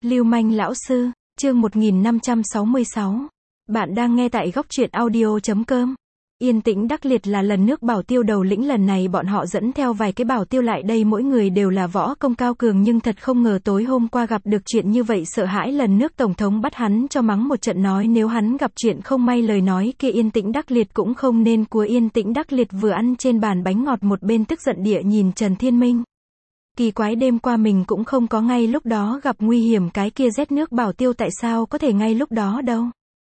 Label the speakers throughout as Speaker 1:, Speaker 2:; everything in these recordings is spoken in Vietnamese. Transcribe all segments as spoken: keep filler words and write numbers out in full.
Speaker 1: Lưu manh lão sư, chương một nghìn năm trăm sáu mươi sáu. Bạn đang nghe tại góc truyện audio chấm com. Yên Tĩnh Đắc Liệt là lần nước bảo tiêu đầu lĩnh, lần này bọn họ dẫn theo vài cái bảo tiêu lại đây, mỗi người đều là võ công cao cường, nhưng thật không ngờ tối hôm qua gặp được chuyện như vậy, sợ hãi lần nước tổng thống bắt hắn cho mắng một trận, nói nếu hắn gặp chuyện không may lời nói kia Yên Tĩnh Đắc Liệt cũng không nên của. Yên Tĩnh Đắc Liệt vừa ăn trên bàn bánh ngọt một bên tức giận địa nhìn Trần Thiên Minh. Kỳ quái, đêm qua mình cũng không có ngay lúc đó gặp nguy hiểm, cái kia rét nước bảo tiêu tại sao có thể ngay lúc đó đâu.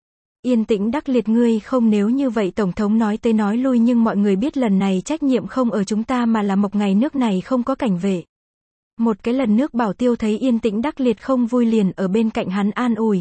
Speaker 1: Yên Tĩnh Đắc Liệt, ngươi không, nếu như vậy tổng thống nói tới nói lui, nhưng mọi người biết lần này trách nhiệm không ở chúng ta mà là Mộc Ngày, nước này không có cảnh vệ. Một cái lần nước bảo tiêu thấy Yên Tĩnh Đắc Liệt không vui liền ở bên cạnh hắn an ủi.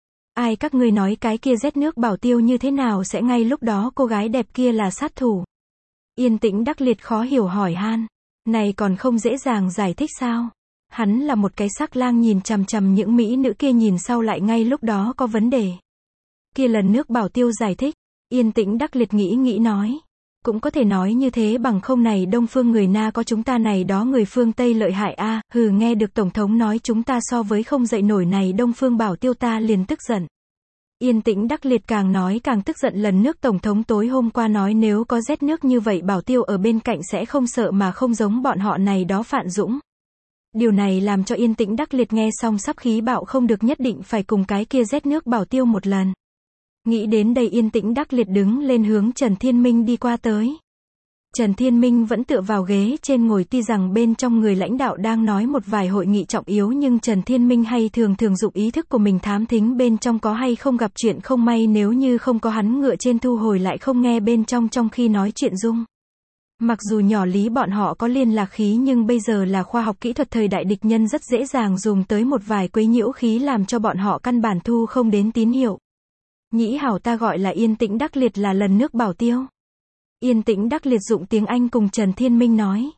Speaker 1: Ai các ngươi nói cái kia rét nước bảo tiêu như thế nào sẽ ngay lúc đó cô gái đẹp kia là sát thủ? Yên Tĩnh Đắc Liệt khó hiểu hỏi han. Này còn không dễ dàng giải thích sao? Hắn là một cái sắc lang, nhìn chằm chằm những mỹ nữ kia, nhìn sau lại ngay lúc đó có vấn đề. Kia lần nước bảo tiêu giải thích. Yên Tĩnh Đắc Liệt nghĩ nghĩ nói. Cũng có thể nói như thế, bằng không này đông phương người na có chúng ta này đó người phương Tây lợi hại a. À, hừ, nghe được tổng thống nói chúng ta so với không dậy nổi này đông phương bảo tiêu, ta liền tức giận. Yên Tĩnh Đắc Liệt càng nói càng tức giận, lần nước tổng thống tối hôm qua nói nếu có rét nước như vậy bảo tiêu ở bên cạnh sẽ không sợ mà không giống bọn họ này đó Phạn Dũng. Điều này làm cho Yên Tĩnh Đắc Liệt nghe xong sắp khí bạo, không được, nhất định phải cùng cái kia rét nước bảo tiêu một lần. Nghĩ đến đây Yên Tĩnh Đắc Liệt đứng lên hướng Trần Thiên Minh đi qua tới. Trần Thiên Minh vẫn tựa vào ghế trên ngồi, tuy rằng bên trong người lãnh đạo đang nói một vài hội nghị trọng yếu, nhưng Trần Thiên Minh hay thường thường dụng ý thức của mình thám thính bên trong có hay không gặp chuyện không may, nếu như không có hắn ngựa trên thu hồi lại không nghe bên trong trong khi nói chuyện dung. Mặc dù nhỏ lý bọn họ có liên lạc khí, nhưng bây giờ là khoa học kỹ thuật thời đại, địch nhân rất dễ dàng dùng tới một vài quấy nhiễu khí làm cho bọn họ căn bản thu không đến tín hiệu. Nhĩ hảo, ta gọi là Yên Tĩnh Đắc Liệt, là lần nước bảo tiêu. Yên Tĩnh Đắc Liệt dụng tiếng Anh cùng Trần Thiên Minh nói.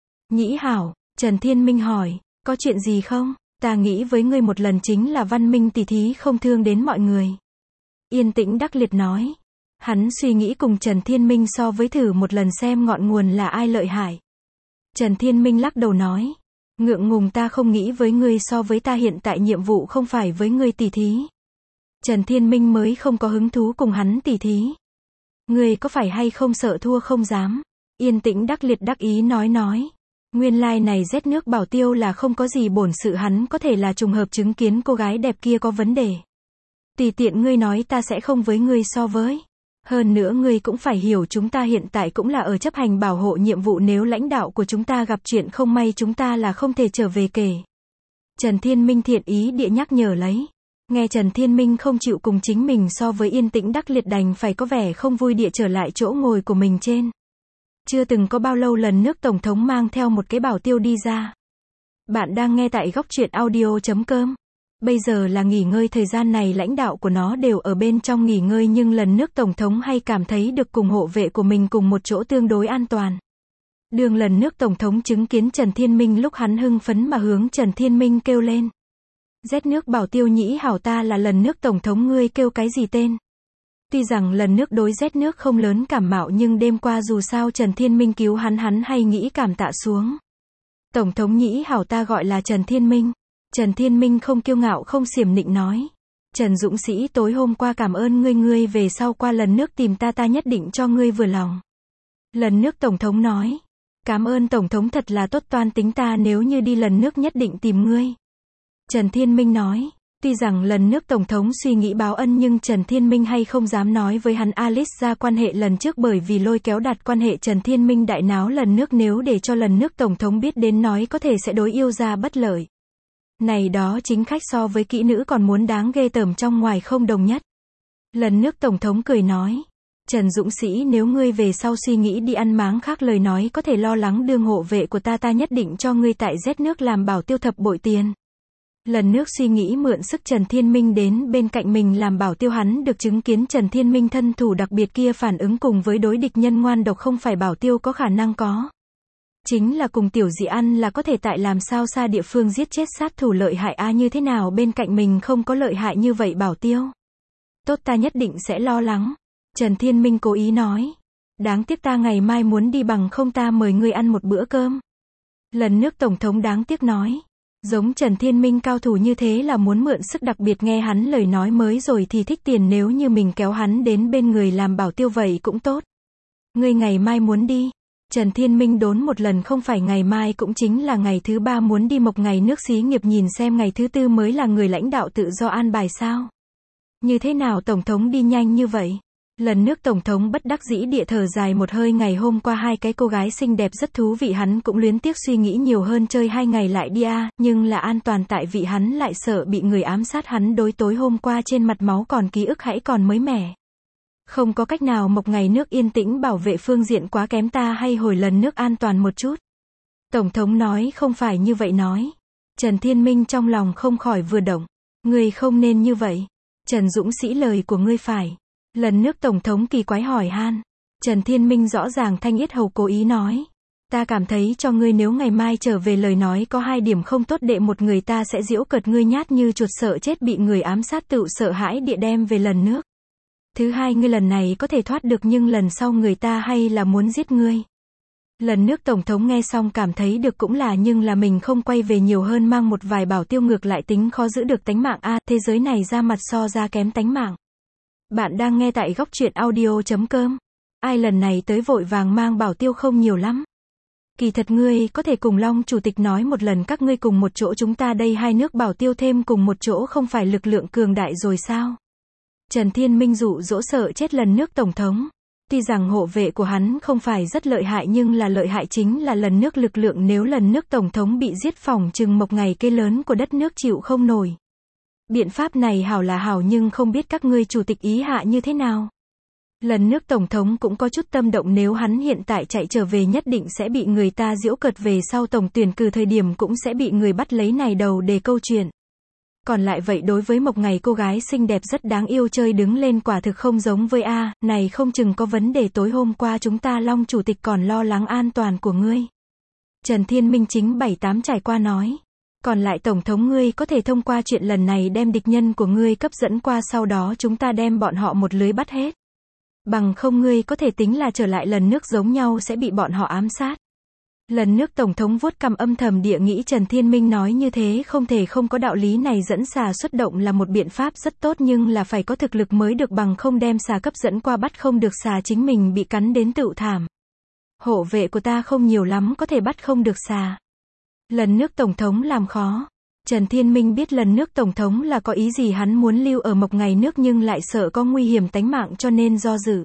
Speaker 1: Nhĩ hảo, Trần Thiên Minh hỏi, có chuyện gì không? Ta nghĩ với ngươi một lần chính là văn minh tỉ thí, không thương đến mọi người. Yên Tĩnh Đắc Liệt nói. Hắn suy nghĩ cùng Trần Thiên Minh so với, thử một lần xem ngọn nguồn là ai lợi hại. Trần Thiên Minh lắc đầu nói. Ngượng ngùng, ta không nghĩ với ngươi so với, ta hiện tại nhiệm vụ không phải với ngươi tỉ thí. Trần Thiên Minh mới không có hứng thú cùng hắn tỉ thí. Ngươi có phải hay không sợ thua không dám? Yên Tĩnh Đắc Liệt đắc ý nói nói. Nguyên lai like này rét nước bảo tiêu là không có gì bổn sự, hắn có thể là trùng hợp chứng kiến cô gái đẹp kia có vấn đề. Tùy tiện ngươi nói, ta sẽ không với ngươi so với. Hơn nữa ngươi cũng phải hiểu, chúng ta hiện tại cũng là ở chấp hành bảo hộ nhiệm vụ, nếu lãnh đạo của chúng ta gặp chuyện không may chúng ta là không thể trở về kể. Trần Thiên Minh thiện ý địa nhắc nhở lấy. Nghe Trần Thiên Minh không chịu cùng chính mình so với, Yên Tĩnh Đắc Liệt đành phải có vẻ không vui địa trở lại chỗ ngồi của mình trên. Chưa từng có bao lâu lần nước tổng thống mang theo một cái bảo tiêu đi ra. Bạn đang nghe tại góc truyện audio chấm com. Bây giờ là nghỉ ngơi, thời gian này lãnh đạo của nó đều ở bên trong nghỉ ngơi, nhưng lần nước tổng thống hay cảm thấy được cùng hộ vệ của mình cùng một chỗ tương đối an toàn. Đường lần nước tổng thống chứng kiến Trần Thiên Minh lúc hắn hưng phấn mà hướng Trần Thiên Minh kêu lên. Rét nước bảo tiêu nhĩ hảo, ta là lần nước tổng thống, ngươi kêu cái gì tên? Tuy rằng lần nước đối rét nước không lớn cảm mạo, nhưng đêm qua dù sao Trần Thiên Minh cứu hắn, hắn hay nghĩ cảm tạ xuống. Tổng thống nhĩ hảo, ta gọi là Trần Thiên Minh. Trần Thiên Minh không kiêu ngạo không xiểm nịnh nói. Trần Dũng Sĩ, tối hôm qua cảm ơn ngươi, ngươi về sau qua lần nước tìm ta, ta nhất định cho ngươi vừa lòng. Lần nước tổng thống nói. Cảm ơn tổng thống, thật là tốt, toan tính ta nếu như đi lần nước nhất định tìm ngươi. Trần Thiên Minh nói. Tuy rằng lần nước tổng thống suy nghĩ báo ân, nhưng Trần Thiên Minh hay không dám nói với hắn Alice ra quan hệ lần trước, bởi vì lôi kéo đặt quan hệ Trần Thiên Minh đại náo lần nước, nếu để cho lần nước tổng thống biết đến nói có thể sẽ đối yêu ra bất lợi. Này đó chính khách so với kỹ nữ còn muốn đáng ghê tởm, trong ngoài không đồng nhất. Lần nước tổng thống cười nói. Trần Dũng Sĩ, nếu ngươi về sau suy nghĩ đi ăn máng khác lời nói, có thể lo lắng đương hộ vệ của ta, ta nhất định cho ngươi tại rét nước làm bảo tiêu thập bội tiền. Lần nước suy nghĩ mượn sức Trần Thiên Minh đến bên cạnh mình làm bảo tiêu, hắn được chứng kiến Trần Thiên Minh thân thủ đặc biệt kia, phản ứng cùng với đối địch nhân ngoan độc không phải bảo tiêu có khả năng có. Chính là cùng tiểu dị ăn là có thể tại làm sao xa địa phương giết chết sát thủ lợi hại a, à, như thế nào bên cạnh mình không có lợi hại như vậy bảo tiêu. Tốt, ta nhất định sẽ lo lắng. Trần Thiên Minh cố ý nói. Đáng tiếc ta ngày mai muốn đi, bằng không ta mời ngươi ăn một bữa cơm. Lần nước tổng thống đáng tiếc nói. Giống Trần Thiên Minh cao thủ như thế là muốn mượn sức, đặc biệt nghe hắn lời nói mới rồi thì thích tiền, nếu như mình kéo hắn đến bên người làm bảo tiêu vậy cũng tốt. Ngươi ngày mai muốn đi? Trần Thiên Minh đốn một lần, không phải ngày mai cũng chính là ngày thứ ba muốn đi Mộc ngày nước xí nghiệp nhìn xem ngày thứ tư mới là người lãnh đạo tự do an bài sao? Như thế nào Tổng thống đi nhanh như vậy? Lần nước Tổng thống bất đắc dĩ địa thở dài một hơi, ngày hôm qua hai cái cô gái xinh đẹp rất thú vị, hắn cũng luyến tiếc suy nghĩ nhiều hơn, chơi hai ngày lại đi à, nhưng là an toàn tại vị hắn lại sợ bị người ám sát, hắn đối tối hôm qua trên mặt máu còn ký ức hãy còn mới mẻ. Không có cách nào, Mộc ngày nước yên tĩnh bảo vệ phương diện quá kém, ta hay hồi lần nước an toàn một chút. Tổng thống nói không phải như vậy nói. Trần Thiên Minh trong lòng không khỏi vừa động. Ngươi không nên như vậy. Trần Dũng Sĩ, lời của ngươi phải. Lần nước Tổng thống kỳ quái hỏi han. Trần Thiên Minh rõ ràng thanh yết hầu cố ý nói. Ta cảm thấy cho ngươi nếu ngày mai trở về lời nói có hai điểm không tốt, đệ một, người ta sẽ giễu cợt ngươi nhát như chuột sợ chết bị người ám sát tự sợ hãi địa đem về lần nước. Thứ hai, ngươi lần này có thể thoát được nhưng lần sau người ta hay là muốn giết ngươi. Lần nước Tổng thống nghe xong cảm thấy được cũng là, nhưng là mình không quay về nhiều hơn mang một vài bảo tiêu ngược lại tính khó giữ được tánh mạng a à, thế giới này ra mặt so ra kém tánh mạng. Bạn đang nghe tại góc truyện audio chấm com. Ai lần này tới vội vàng mang bảo tiêu không nhiều lắm. Kỳ thật ngươi có thể cùng Long Chủ tịch nói một lần, các ngươi cùng một chỗ, chúng ta đây hai nước bảo tiêu thêm cùng một chỗ không phải lực lượng cường đại rồi sao? Trần Thiên Minh dụ dỗ sợ chết lần nước Tổng thống. Tuy rằng hộ vệ của hắn không phải rất lợi hại nhưng là lợi hại chính là lần nước lực lượng, nếu lần nước Tổng thống bị giết phỏng chừng Mộc ngày cây lớn của đất nước chịu không nổi. Biện pháp này hảo là hảo nhưng không biết các ngươi chủ tịch ý hạ như thế nào. Lần nước Tổng thống cũng có chút tâm động, nếu hắn hiện tại chạy trở về nhất định sẽ bị người ta giễu cợt, về sau tổng tuyển cử thời điểm cũng sẽ bị người bắt lấy này đầu để câu chuyện. Còn lại vậy đối với Mộc ngày cô gái xinh đẹp rất đáng yêu, chơi đứng lên quả thực không giống với a, này không chừng có vấn đề, tối hôm qua chúng ta Long Chủ tịch còn lo lắng an toàn của ngươi. Trần Thiên Minh chính bảy tám trải qua nói. Còn lại Tổng thống, ngươi có thể thông qua chuyện lần này đem địch nhân của ngươi cấp dẫn qua, sau đó chúng ta đem bọn họ một lưới bắt hết. Bằng không ngươi có thể tính là trở lại lần nước giống nhau sẽ bị bọn họ ám sát. Lần nước Tổng thống vuốt cằm âm thầm địa nghĩ, Trần Thiên Minh nói như thế không thể không có đạo lý, này dẫn xà xuất động là một biện pháp rất tốt nhưng là phải có thực lực mới được, bằng không đem xà cấp dẫn qua bắt không được xà chính mình bị cắn đến tựu thảm. Hộ vệ của ta không nhiều lắm có thể bắt không được xà. Lần nước Tổng thống làm khó. Trần Thiên Minh biết lần nước Tổng thống là có ý gì, hắn muốn lưu ở Mộc ngày nước nhưng lại sợ có nguy hiểm tánh mạng cho nên do dự.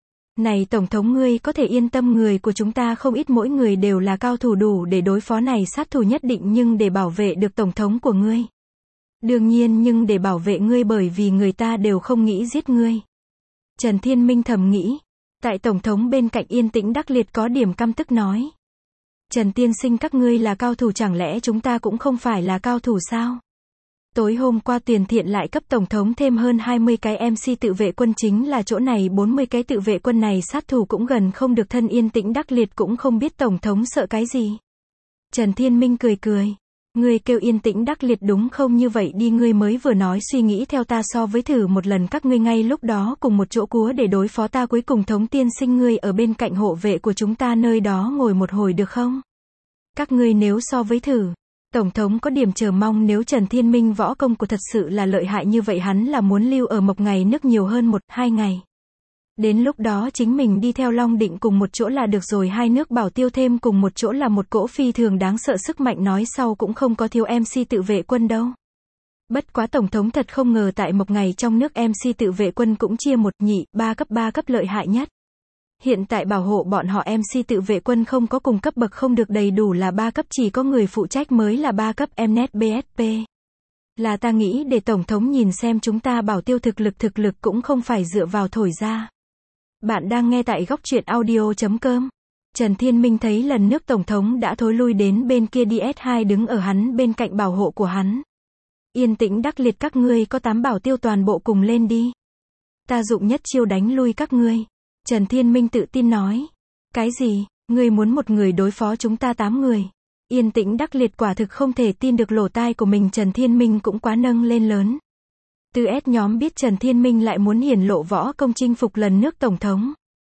Speaker 1: Này Tổng thống, ngươi có thể yên tâm, người của chúng ta không ít, mỗi người đều là cao thủ đủ để đối phó này sát thủ nhất định, nhưng để bảo vệ được Tổng thống của ngươi. Đương nhiên, nhưng để bảo vệ ngươi bởi vì người ta đều không nghĩ giết ngươi. Trần Thiên Minh thầm nghĩ. Tại Tổng thống bên cạnh yên tĩnh đắc liệt có điểm căm tức nói. Trần tiên sinh, các ngươi là cao thủ, chẳng lẽ chúng ta cũng không phải là cao thủ sao? Tối hôm qua Tiền Thiện lại cấp Tổng thống thêm hơn hai mươi cái em xê tự vệ quân, chính là chỗ này bốn mươi cái tự vệ quân này sát thủ cũng gần không được thân, yên tĩnh đắc liệt cũng không biết Tổng thống sợ cái gì. Trần Thiên Minh cười cười. Ngươi kêu yên tĩnh đắc liệt đúng không? Như vậy đi, ngươi mới vừa nói suy nghĩ theo ta so với thử một lần, các ngươi ngay lúc đó cùng một chỗ cúa để đối phó ta, cuối cùng Thống tiên sinh ngươi ở bên cạnh hộ vệ của chúng ta nơi đó ngồi một hồi được không? Các ngươi nếu so với thử. Tổng thống có điểm chờ mong, nếu Trần Thiên Minh võ công của thật sự là lợi hại như vậy, hắn là muốn lưu ở Mộc ngày nước nhiều hơn một, hai ngày. Đến lúc đó chính mình đi theo Long Định cùng một chỗ là được rồi, hai nước bảo tiêu thêm cùng một chỗ là một cỗ phi thường đáng sợ sức mạnh, nói sau cũng không có thiếu em xê tự vệ quân đâu. Bất quá Tổng thống thật không ngờ tại Mộc ngày trong nước em xê tự vệ quân cũng chia một, nhị, ba cấp, ba cấp lợi hại nhất. Hiện tại bảo hộ bọn họ em xê tự vệ quân không có cùng cấp bậc, không được đầy đủ là ba cấp, chỉ có người phụ trách mới là ba cấp, Mnet bê ét pê. Là ta nghĩ để Tổng thống nhìn xem chúng ta bảo tiêu thực lực, thực lực cũng không phải dựa vào thổi ra. Bạn đang nghe tại góc truyện audio chấm com. Trần Thiên Minh thấy lần nước Tổng thống đã thối lui đến bên kia, đi ét hai đứng ở hắn bên cạnh bảo hộ của hắn. Yên tĩnh đắc liệt, các ngươi có tám bảo tiêu toàn bộ cùng lên đi. Ta dụng nhất chiêu đánh lui các ngươi. Trần Thiên Minh tự tin nói. Cái gì, ngươi muốn một người đối phó chúng ta tám người? Yên tĩnh đắc liệt quả thực không thể tin được lỗ tai của mình, Trần Thiên Minh cũng quá nâng lên lớn. Từ S nhóm biết Trần Thiên Minh lại muốn hiển lộ võ công chinh phục lần nước Tổng thống.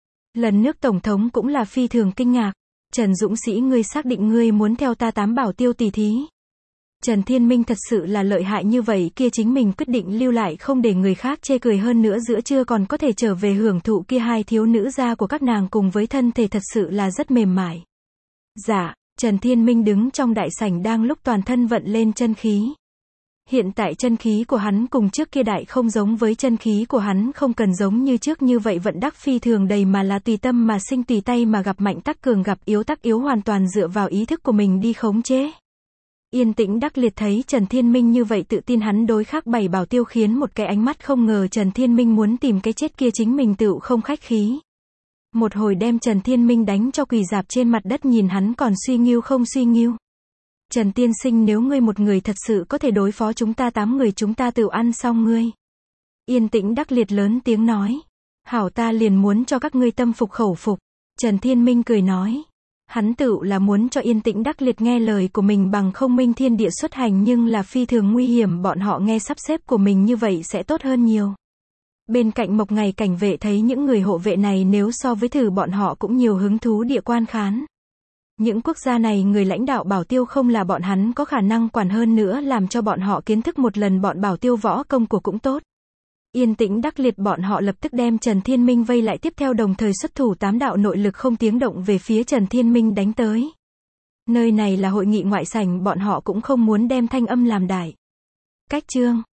Speaker 1: Lần nước Tổng thống cũng là phi thường kinh ngạc. Trần Dũng Sĩ, ngươi xác định ngươi muốn theo ta tám bảo tiêu tỷ thí? Trần Thiên Minh thật sự là lợi hại như vậy kia, chính mình quyết định lưu lại không để người khác chê cười, hơn nữa giữa trưa còn có thể trở về hưởng thụ kia hai thiếu nữ da của các nàng cùng với thân thể thật sự là rất mềm mại. Dạ, Trần Thiên Minh đứng trong đại sảnh đang lúc toàn thân vận lên chân khí. Hiện tại chân khí của hắn cùng trước kia đại không giống với, chân khí của hắn không cần giống như trước như vậy vận đắc phi thường đầy mà là tùy tâm mà sinh, tùy tay mà gặp, mạnh tắc cường gặp, yếu tắc yếu, hoàn toàn dựa vào ý thức của mình đi khống chế. Yên Tĩnh Đắc Liệt thấy Trần Thiên Minh như vậy tự tin, hắn đối khác bảy bảo tiêu khiến một cái ánh mắt, không ngờ Trần Thiên Minh muốn tìm cái chết kia, chính mình tựu không khách khí. Một hồi đem Trần Thiên Minh đánh cho quỳ dạp trên mặt đất, nhìn hắn còn suy nghiêu không suy nghiêu. Trần tiên sinh, nếu ngươi một người thật sự có thể đối phó chúng ta tám người, chúng ta tựu ăn xong ngươi. Yên Tĩnh Đắc Liệt lớn tiếng nói. Hảo, ta liền muốn cho các ngươi tâm phục khẩu phục. Trần Thiên Minh cười nói. Hắn tựu là muốn cho Yên Tĩnh Đắc Liệt nghe lời của mình, bằng không minh thiên địa xuất hành nhưng là phi thường nguy hiểm, bọn họ nghe sắp xếp của mình như vậy sẽ tốt hơn nhiều. Bên cạnh Mộc Ngày cảnh vệ thấy những người hộ vệ này nếu so với thử bọn họ cũng nhiều hứng thú địa quan khán. Những quốc gia này người lãnh đạo bảo tiêu không là bọn hắn có khả năng quản, hơn nữa làm cho bọn họ kiến thức một lần bọn bảo tiêu võ công của cũng tốt. Yên Tĩnh Đắc Liệt bọn họ lập tức đem Trần Thiên Minh vây lại, tiếp theo đồng thời xuất thủ tám đạo nội lực không tiếng động về phía Trần Thiên Minh đánh tới. Nơi này là hội nghị ngoại sảnh, bọn họ cũng không muốn đem thanh âm làm đại. Cách chương